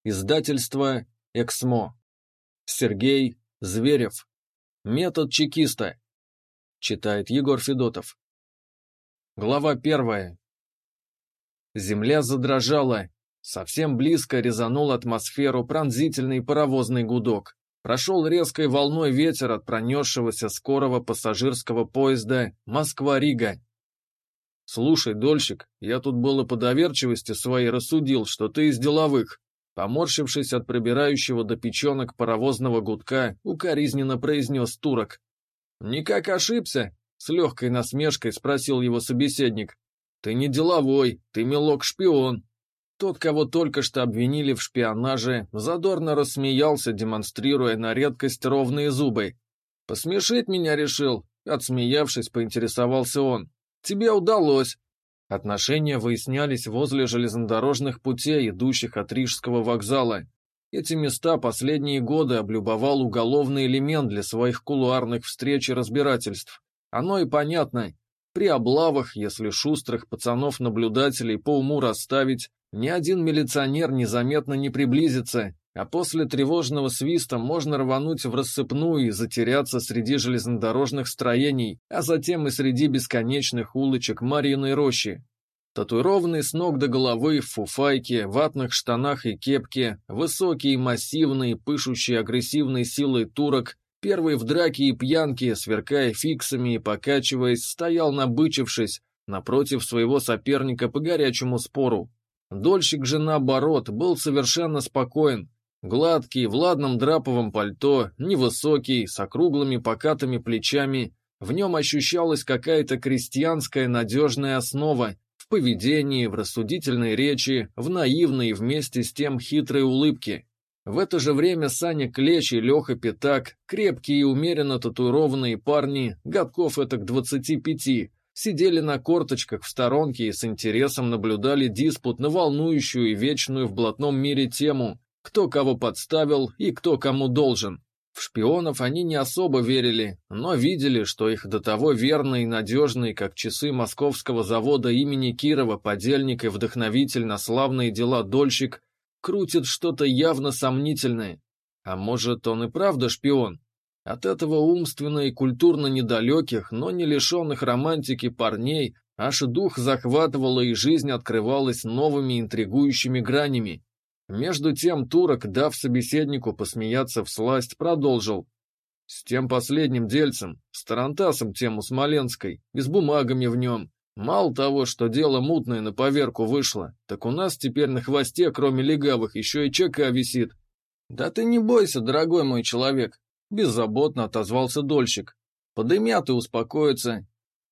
Издательство «Эксмо». Сергей Зверев. Метод чекиста. Читает Егор Федотов. Глава 1. Земля задрожала. Совсем близко резанул атмосферу пронзительный паровозный гудок. Прошел резкой волной ветер от пронесшегося скорого пассажирского поезда Москва-Рига. «Слушай, дольщик, я тут было по доверчивости своей рассудил, что ты из деловых». Поморщившись от пробирающего до печенок паровозного гудка, укоризненно произнес турок. «Никак ошибся?» — с легкой насмешкой спросил его собеседник. «Ты не деловой, ты мелок-шпион». Тот, кого только что обвинили в шпионаже, задорно рассмеялся, демонстрируя на редкость ровные зубы. «Посмешить меня решил?» — отсмеявшись, поинтересовался он. «Тебе удалось». Отношения выяснялись возле железнодорожных путей, идущих от Рижского вокзала. Эти места последние годы облюбовал уголовный элемент для своих кулуарных встреч и разбирательств. Оно и понятно. При облавах, если шустрых пацанов-наблюдателей по уму расставить, ни один милиционер незаметно не приблизится, а после тревожного свиста можно рвануть в рассыпную и затеряться среди железнодорожных строений, а затем и среди бесконечных улочек Марьиной рощи. Татуированный с ног до головы в фуфайке, ватных штанах и кепке, высокий, массивный, пышущий агрессивной силой турок, первый в драке и пьянке, сверкая фиксами и покачиваясь, стоял набычившись, напротив своего соперника по горячему спору. Дольщик же, наоборот, был совершенно спокоен. Гладкий, в ладном драповом пальто, невысокий, с округлыми покатыми плечами, в нем ощущалась какая-то крестьянская надежная основа в поведении, в рассудительной речи, в наивной и вместе с тем хитрой улыбке. В это же время Саня Клещ и Леха Пятак, крепкие и умеренно татуированные парни, годков этак 25, сидели на корточках в сторонке и с интересом наблюдали диспут на волнующую и вечную в блатном мире тему, кто кого подставил и кто кому должен. В шпионов они не особо верили, но видели, что их до того верный и надежный, как часы московского завода имени Кирова, подельник и вдохновитель на славные дела дольщик, крутит что-то явно сомнительное. А может, он и правда шпион? От этого умственно и культурно недалеких, но не лишенных романтики парней аж дух захватывало и жизнь открывалась новыми интригующими гранями. Между тем турок, дав собеседнику посмеяться всласть, продолжил. «С тем последним дельцем, с тарантасом тем у Смоленской, и с бумагами в нем. Мало того, что дело мутное на поверку вышло, так у нас теперь на хвосте, кроме легавых, еще и ЧК висит». «Да ты не бойся, дорогой мой человек», — беззаботно отозвался дольщик. «Подымят и успокоятся».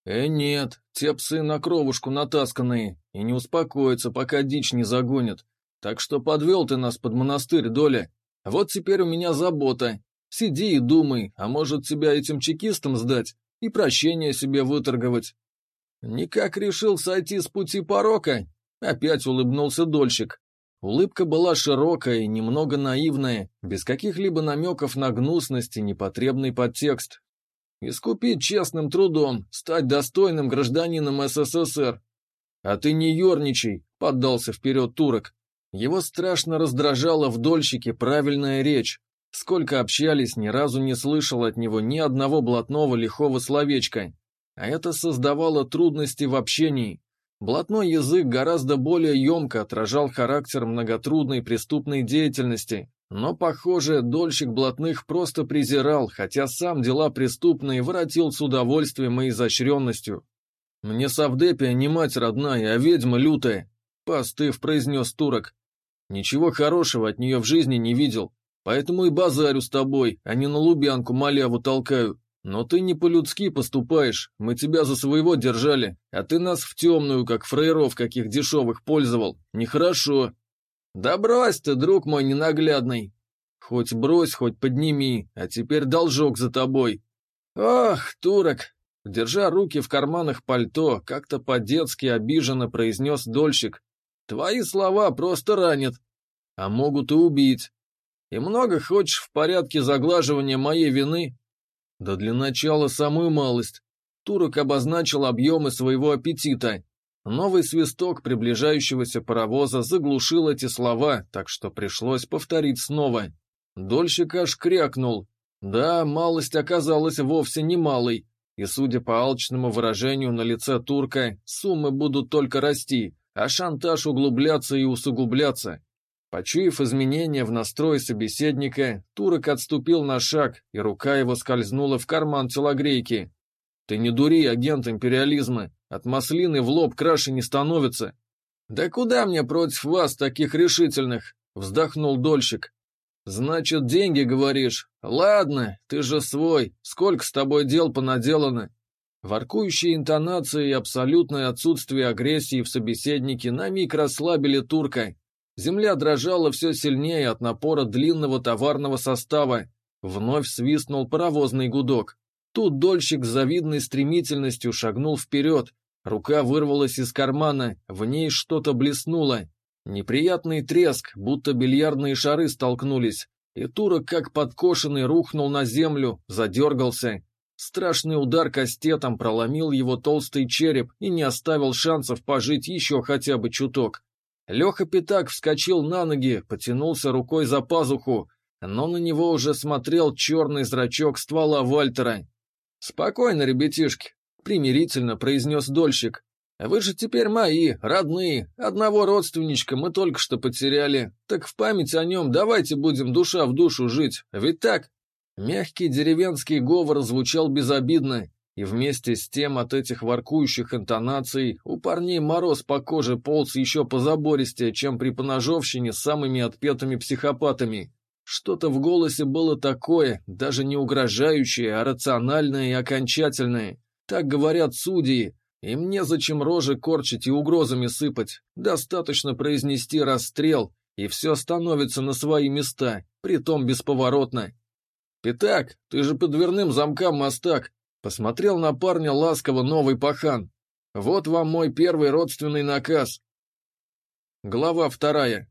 Нет, те псы на кровушку натасканные, и не успокоятся, пока дичь не загонят. Так что подвел ты нас под монастырь, Доля. Вот теперь у меня забота. Сиди и думай, а может тебя этим чекистам сдать и прощение себе выторговать». «Никак решил сойти с пути порока?» Опять улыбнулся дольщик. Улыбка была широкая и немного наивная, без каких-либо намеков на гнусность и непотребный подтекст. «Искупить честным трудом, стать достойным гражданином СССР». «А ты не ерничай», — поддался вперед турок. Его страшно раздражала в дольщике правильная речь. Сколько общались, ни разу не слышал от него ни одного блатного лихого словечка. А это создавало трудности в общении. Блатной язык гораздо более емко отражал характер многотрудной преступной деятельности. Но, похоже, дольщик блатных просто презирал, хотя сам дела преступные воротил с удовольствием и изощренностью. «Мне совдепия не мать родная, а ведьма лютая», — постыв произнес турок. «Ничего хорошего от нее в жизни не видел, поэтому и базарю с тобой, а не на Лубянку маляву толкаю. Но ты не по-людски поступаешь, мы тебя за своего держали, а ты нас в темную, как фраеров каких дешевых пользовал. Нехорошо». «Да брось ты, друг мой ненаглядный». «Хоть брось, хоть подними, а теперь должок за тобой». «Ох, турок!» Держа руки в карманах пальто, как-то по-детски обиженно произнес дольщик. «Твои слова просто ранят, а могут и убить. И много хочешь в порядке заглаживания моей вины?» «Да для начала самую малость». Турок обозначил объемы своего аппетита. Новый свисток приближающегося паровоза заглушил эти слова, так что пришлось повторить снова. Дольщик аж крякнул. Да, малость оказалась вовсе не малой, и, судя по алчному выражению на лице турка, суммы будут только расти, а шантаж углубляться и усугубляться. Почуяв изменения в настрое собеседника, турок отступил на шаг, и рука его скользнула в карман телогрейки. «Ты не дури, агент империализма, от маслины в лоб краше не становится». «Да куда мне против вас, таких решительных?» — вздохнул дольщик. «Значит, деньги, говоришь? Ладно, ты же свой, сколько с тобой дел понаделано?» Воркующие интонации и абсолютное отсутствие агрессии в собеседнике на миг расслабили турка. Земля дрожала все сильнее от напора длинного товарного состава. Вновь свистнул паровозный гудок. Тут дольщик с завидной стремительностью шагнул вперед. Рука вырвалась из кармана, в ней что-то блеснуло. Неприятный треск, будто бильярдные шары столкнулись, и турок, как подкошенный, рухнул на землю, задергался. Страшный удар кастетом проломил его толстый череп и не оставил шансов пожить еще хотя бы чуток. Леха Пятак вскочил на ноги, потянулся рукой за пазуху, но на него уже смотрел черный зрачок ствола Вальтера. «Спокойно, ребятишки», — примирительно произнес дольщик. «Вы же теперь мои, родные, одного родственничка мы только что потеряли, так в память о нем давайте будем душа в душу жить, ведь так?» Мягкий деревенский говор звучал безобидно, и вместе с тем от этих воркующих интонаций у парней мороз по коже полз еще позабористее, чем при поножовщине с самыми отпетыми психопатами. Что-то в голосе было такое, даже не угрожающее, а рациональное и окончательное. Так говорят судьи, им незачем рожи корчить и угрозами сыпать. Достаточно произнести расстрел, и все становится на свои места, притом бесповоротно. «Пятак, ты же по дверным замкам мастак», — посмотрел на парня ласково новый пахан. «Вот вам мой первый родственный наказ». Глава 2.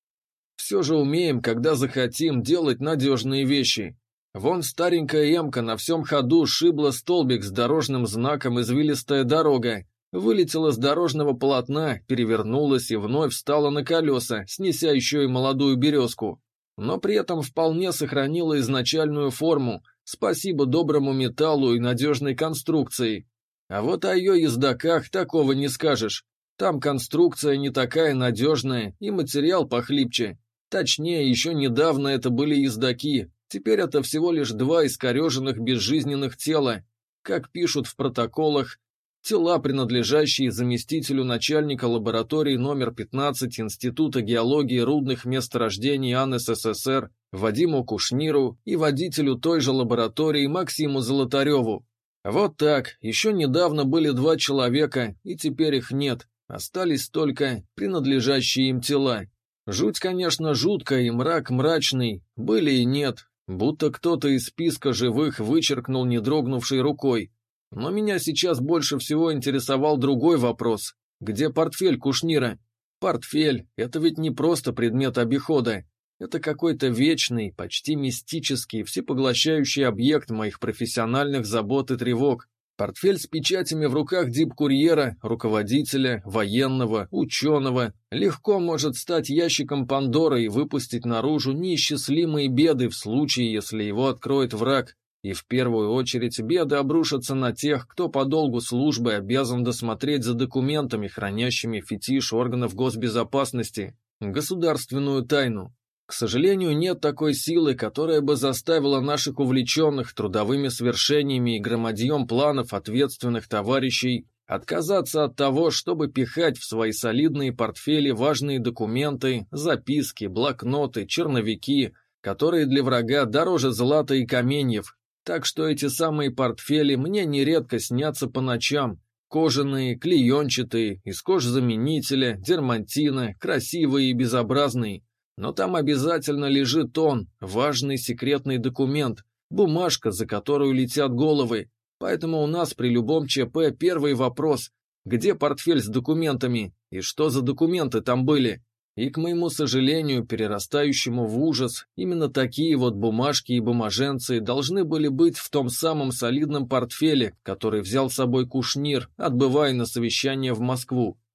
Все же умеем, когда захотим, делать надежные вещи. Вон старенькая эмка на всем ходу шибла столбик с дорожным знаком «Извилистая дорога», вылетела с дорожного полотна, перевернулась и вновь встала на колеса, снеся еще и молодую березку. Но при этом вполне сохранила изначальную форму, спасибо доброму металлу и надежной конструкции. А вот о ее ездоках такого не скажешь. Там конструкция не такая надежная и материал похлипче. Точнее, еще недавно это были ездаки, теперь это всего лишь два искореженных безжизненных тела. Как пишут в протоколах, тела, принадлежащие заместителю начальника лаборатории номер 15 Института геологии рудных месторождений АН СССР Вадиму Кушниру и водителю той же лаборатории Максиму Золотареву. Вот так, еще недавно были два человека, и теперь их нет, остались только принадлежащие им тела. Жуть, конечно, жуткая и мрак мрачный, были и нет, будто кто-то из списка живых вычеркнул не дрогнувшей рукой. Но меня сейчас больше всего интересовал другой вопрос. Где портфель Кушнира? Портфель – это ведь не просто предмет обихода. Это какой-то вечный, почти мистический, всепоглощающий объект моих профессиональных забот и тревог. Портфель с печатями в руках дипкурьера, руководителя, военного, ученого легко может стать ящиком Пандоры и выпустить наружу неисчислимые беды в случае, если его откроет враг. И в первую очередь беды обрушатся на тех, кто по долгу службы обязан досмотреть за документами, хранящими фетиш органов госбезопасности, государственную тайну. К сожалению, нет такой силы, которая бы заставила наших увлеченных трудовыми свершениями и громадьем планов ответственных товарищей отказаться от того, чтобы пихать в свои солидные портфели важные документы, записки, блокноты, черновики, которые для врага дороже злата и каменьев. Так что эти самые портфели мне нередко снятся по ночам. Кожаные, клеенчатые, из кожзаменителя, дермантина, красивые и безобразные. Но там обязательно лежит он, важный секретный документ, бумажка, за которую летят головы. Поэтому у нас при любом ЧП первый вопрос – где портфель с документами и что за документы там были? И, к моему сожалению, перерастающему в ужас, именно такие вот бумажки и бумаженцы должны были быть в том самом солидном портфеле, который взял с собой Кушнир, отбывая на совещание в Москву.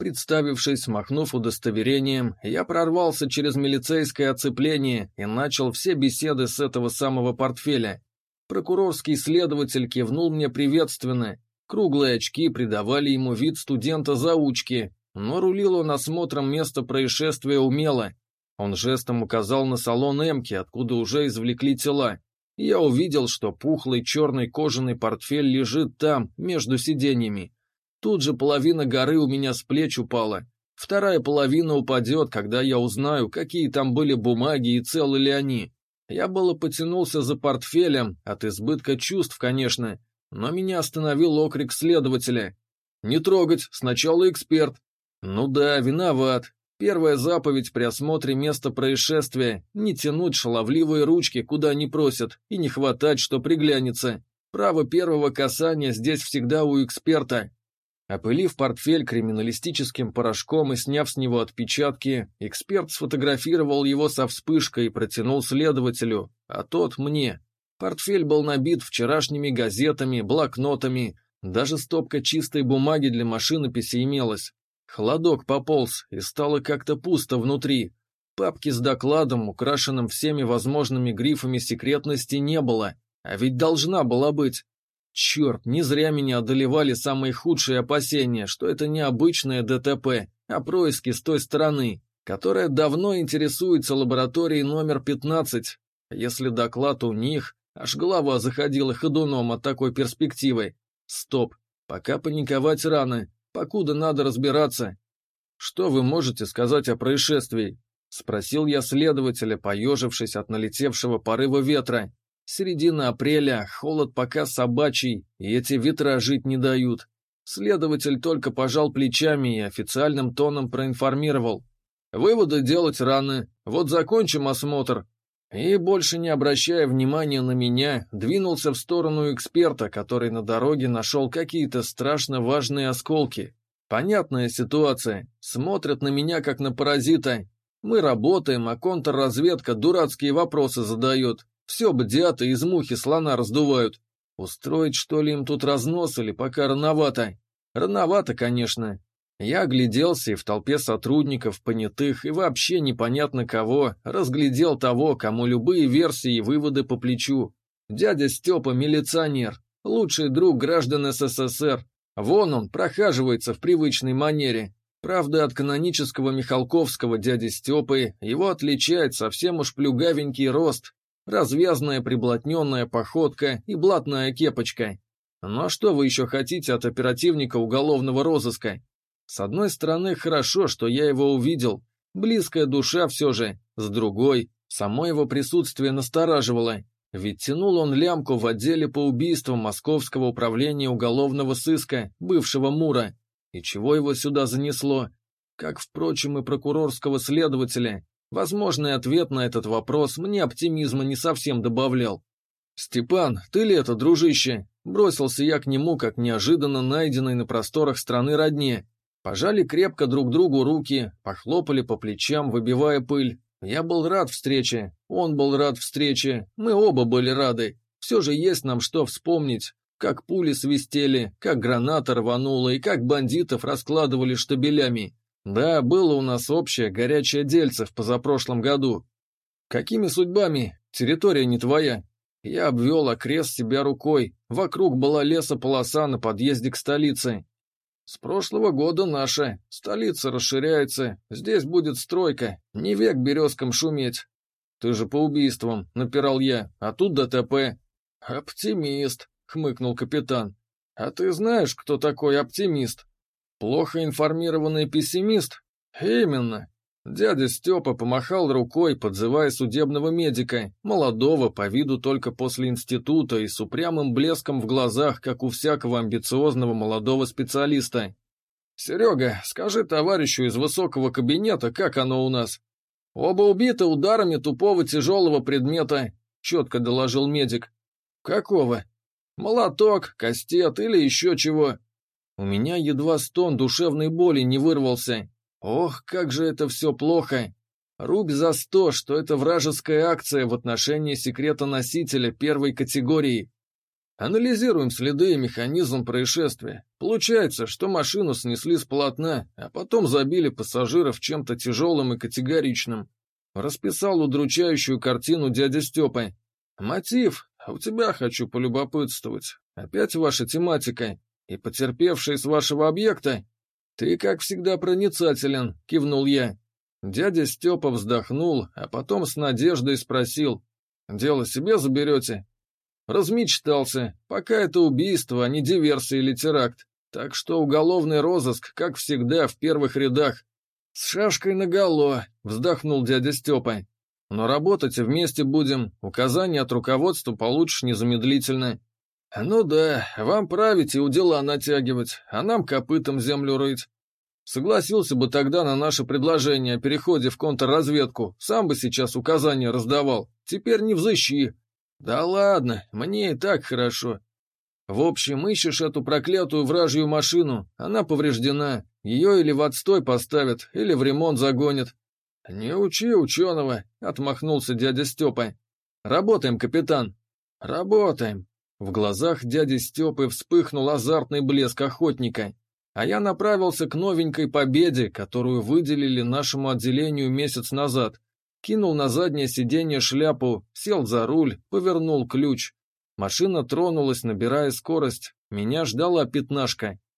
Представившись, махнув удостоверением, я прорвался через милицейское оцепление и начал все беседы с этого самого портфеля. Прокурорский следователь кивнул мне приветственно. Круглые очки придавали ему вид студента-заучки, но рулил он осмотром места происшествия умело. Он жестом указал на салон «Эмки», откуда уже извлекли тела. Я увидел, что пухлый черный кожаный портфель лежит там, между сиденьями. Тут же половина горы у меня с плеч упала. Вторая половина упадет, когда я узнаю, какие там были бумаги и целы ли они. Я было потянулся за портфелем, от избытка чувств, конечно, но меня остановил окрик следователя. «Не трогать, сначала эксперт». «Ну да, виноват. Первая заповедь при осмотре места происшествия – не тянуть шаловливые ручки, куда не просят, и не хватать, что приглянется. Право первого касания здесь всегда у эксперта». Опылив портфель криминалистическим порошком и сняв с него отпечатки, эксперт сфотографировал его со вспышкой и протянул следователю, а тот мне. Портфель был набит вчерашними газетами, блокнотами, даже стопка чистой бумаги для машинописи имелась. Холодок пополз, и стало как-то пусто внутри. Папки с докладом, украшенным всеми возможными грифами секретности, не было, а ведь должна была быть. Черт, не зря меня одолевали самые худшие опасения, что это не обычное ДТП, а происки с той стороны, которая давно интересуется лабораторией номер 15. Если доклад у них, аж голова заходила ходуном от такой перспективы. Стоп, пока паниковать рано, покуда надо разбираться. «Что вы можете сказать о происшествии?» — спросил я следователя, поежившись от налетевшего порыва ветра. Середина апреля, холод пока собачий, и эти ветра жить не дают. Следователь только пожал плечами и официальным тоном проинформировал. «Выводы делать рано, вот закончим осмотр». И, больше не обращая внимания на меня, двинулся в сторону эксперта, который на дороге нашел какие-то страшно важные осколки. Понятная ситуация, смотрят на меня как на паразита. Мы работаем, а контрразведка дурацкие вопросы задает. Все бдят и из мухи слона раздувают. Устроить, что ли, им тут разнос или пока рановато? Рановато, конечно. Я огляделся и в толпе сотрудников, понятых и вообще непонятно кого, разглядел того, кому любые версии и выводы по плечу. Дядя Степа милиционер, лучший друг граждан СССР. Вон он, прохаживается в привычной манере. Правда, от канонического Михалковского дяди Степы его отличает совсем уж плюгавенький рост, развязная приблотненная походка и блатная кепочка. Ну а что вы еще хотите от оперативника уголовного розыска? С одной стороны, хорошо, что я его увидел, близкая душа все же, с другой, само его присутствие настораживало, ведь тянул он лямку в отделе по убийствам Московского управления уголовного сыска, бывшего МУРа. И чего его сюда занесло? Как, впрочем, и прокурорского следователя. Возможный ответ на этот вопрос мне оптимизма не совсем добавлял. «Степан, ты ли это, дружище?» Бросился я к нему, как неожиданно найденный на просторах страны родне. Пожали крепко друг другу руки, похлопали по плечам, выбивая пыль. Я был рад встрече, он был рад встрече, мы оба были рады. Все же есть нам что вспомнить, как пули свистели, как граната рванула и как бандитов раскладывали штабелями. Да, было у нас общее горячее дельце в позапрошлом году. Какими судьбами? Территория не твоя. Я обвел окрест себя рукой. Вокруг была лесополоса на подъезде к столице. С прошлого года наша. Столица расширяется. Здесь будет стройка. Не век березкам шуметь. Ты же по убийствам, напирал я. А тут ДТП. Оптимист, хмыкнул капитан. А ты знаешь, кто такой оптимист? Плохо информированный пессимист? Именно. Дядя Степа помахал рукой, подзывая судебного медика, молодого, по виду только после института и с упрямым блеском в глазах, как у всякого амбициозного молодого специалиста. «Серега, скажи товарищу из высокого кабинета, как оно у нас?» «Оба убиты ударами тупого тяжелого предмета», — четко доложил медик. «Какого?» «Молоток, кастет или еще чего». У меня едва стон душевной боли не вырвался. Ох, как же это все плохо. Рубь за 100, что это вражеская акция в отношении секретоносителя первой категории. Анализируем следы и механизм происшествия. Получается, что машину снесли с полотна, а потом забили пассажиров чем-то тяжелым и категоричным. Расписал удручающую картину дядя Степа. Мотив? А у тебя хочу полюбопытствовать. Опять ваша тематика. И потерпевший с вашего объекта? Ты, как всегда, проницателен, кивнул я. Дядя Степа вздохнул, а потом с надеждой спросил. Дело себе заберете? Размечтался. Пока это убийство, а не диверсия или теракт. Так что уголовный розыск, как всегда, в первых рядах. С шашкой наголо, вздохнул дядя Степа. Но работать вместе будем, указания от руководства получишь незамедлительно. Ну да, вам править и удила натягивать, а нам копытом землю рыть. Согласился бы тогда на наше предложение о переходе в контрразведку, сам бы сейчас указания раздавал, теперь не взыщи. Да ладно, мне и так хорошо. В общем, ищешь эту проклятую вражью машину, она повреждена, ее или в отстой поставят, или в ремонт загонят. Не учи ученого, отмахнулся дядя Степа. Работаем, капитан. Работаем. В глазах дяди Степы вспыхнул азартный блеск охотника, а я направился к новенькой победе, которую выделили нашему отделению месяц назад. Кинул на заднее сиденье шляпу, сел за руль, повернул ключ. Машина тронулась, набирая скорость. Меня ждала пятнашка.